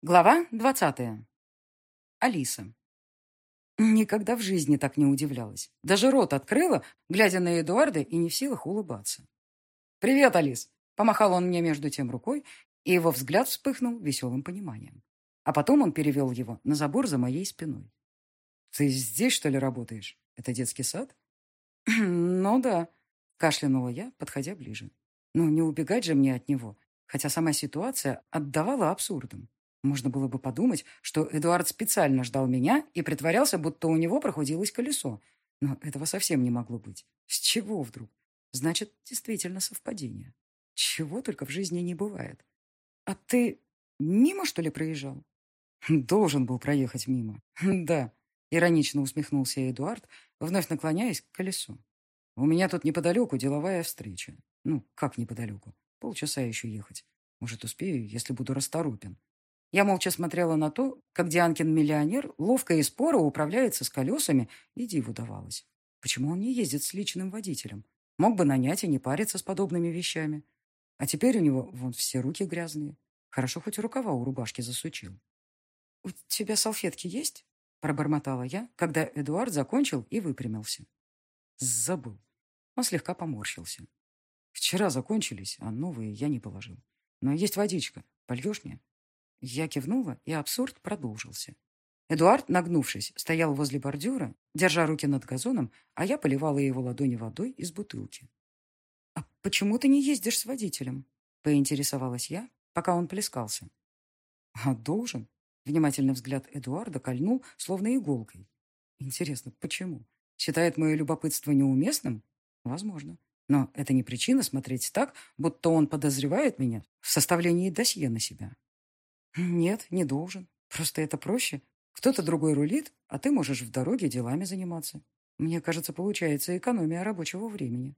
Глава 20. Алиса. Никогда в жизни так не удивлялась. Даже рот открыла, глядя на Эдуарда, и не в силах улыбаться. «Привет, Алис!» — помахал он мне между тем рукой, и его взгляд вспыхнул веселым пониманием. А потом он перевел его на забор за моей спиной. «Ты здесь, что ли, работаешь? Это детский сад?» «Ну да», — кашлянула я, подходя ближе. «Ну, не убегать же мне от него, хотя сама ситуация отдавала абсурдом. Можно было бы подумать, что Эдуард специально ждал меня и притворялся, будто у него прохудилось колесо. Но этого совсем не могло быть. С чего вдруг? Значит, действительно совпадение. Чего только в жизни не бывает. А ты мимо, что ли, проезжал? Должен был проехать мимо. Да, иронично усмехнулся Эдуард, вновь наклоняясь к колесу. У меня тут неподалеку деловая встреча. Ну, как неподалеку? Полчаса еще ехать. Может, успею, если буду расторопен. Я молча смотрела на то, как Дианкин-миллионер ловко и споро управляется с колесами, и диву давалось. Почему он не ездит с личным водителем? Мог бы нанять и не париться с подобными вещами. А теперь у него вон все руки грязные. Хорошо, хоть рукава у рубашки засучил. «У тебя салфетки есть?» – пробормотала я, когда Эдуард закончил и выпрямился. Забыл. Он слегка поморщился. Вчера закончились, а новые я не положил. Но есть водичка. Польешь мне? Я кивнула, и абсурд продолжился. Эдуард, нагнувшись, стоял возле бордюра, держа руки над газоном, а я поливала его ладони водой из бутылки. «А почему ты не ездишь с водителем?» — поинтересовалась я, пока он плескался. «А должен?» — внимательный взгляд Эдуарда кольнул, словно иголкой. «Интересно, почему? Считает мое любопытство неуместным? Возможно. Но это не причина смотреть так, будто он подозревает меня в составлении досье на себя». «Нет, не должен. Просто это проще. Кто-то другой рулит, а ты можешь в дороге делами заниматься. Мне кажется, получается экономия рабочего времени».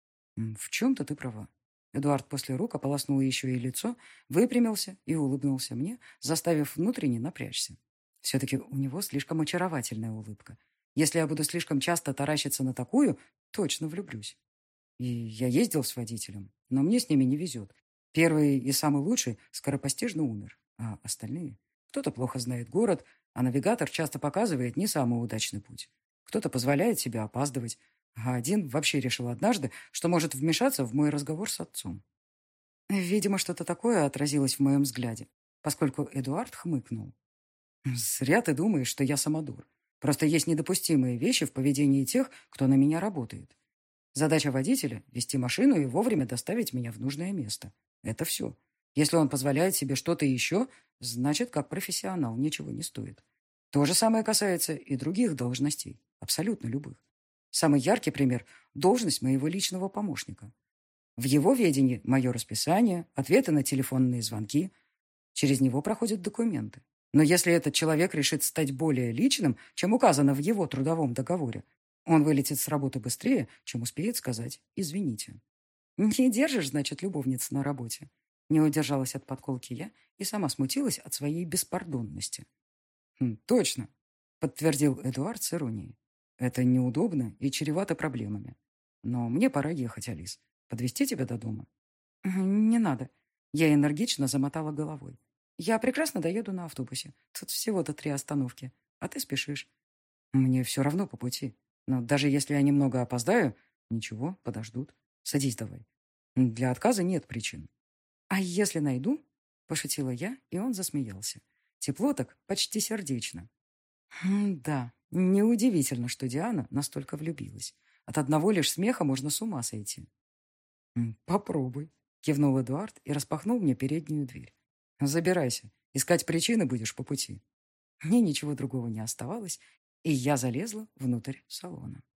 В чем-то ты права». Эдуард после рук ополоснул еще и лицо, выпрямился и улыбнулся мне, заставив внутренне напрячься. Все-таки у него слишком очаровательная улыбка. Если я буду слишком часто таращиться на такую, точно влюблюсь. И я ездил с водителем, но мне с ними не везет. Первый и самый лучший скоропостижно умер, а остальные... Кто-то плохо знает город, а навигатор часто показывает не самый удачный путь. Кто-то позволяет себе опаздывать, а один вообще решил однажды, что может вмешаться в мой разговор с отцом. Видимо, что-то такое отразилось в моем взгляде, поскольку Эдуард хмыкнул. «Зря ты думаешь, что я самодур. Просто есть недопустимые вещи в поведении тех, кто на меня работает. Задача водителя — вести машину и вовремя доставить меня в нужное место. Это все. Если он позволяет себе что-то еще, значит, как профессионал ничего не стоит. То же самое касается и других должностей, абсолютно любых. Самый яркий пример — должность моего личного помощника. В его ведении мое расписание, ответы на телефонные звонки. Через него проходят документы. Но если этот человек решит стать более личным, чем указано в его трудовом договоре, он вылетит с работы быстрее, чем успеет сказать «извините». «Не держишь, значит, любовниц на работе?» Не удержалась от подколки я и сама смутилась от своей беспардонности. «Точно», — подтвердил Эдуард с иронией. «Это неудобно и чревато проблемами. Но мне пора ехать, Алис. Подвезти тебя до дома?» «Не надо». Я энергично замотала головой. «Я прекрасно доеду на автобусе. Тут всего-то 3 остановки. А ты спешишь». «Мне все равно по пути. Но даже если я немного опоздаю, ничего, подождут. Садись давай. Для отказа нет причин». «А если найду?» – пошутила я, и он засмеялся. Тепло так, почти сердечно. Да, неудивительно, что Диана настолько влюбилась. От одного лишь смеха можно с ума сойти. «Попробуй», – кивнул Эдуард и распахнул мне переднюю дверь. «Забирайся. Искать причины будешь по пути». Мне ничего другого не оставалось, и я залезла внутрь салона.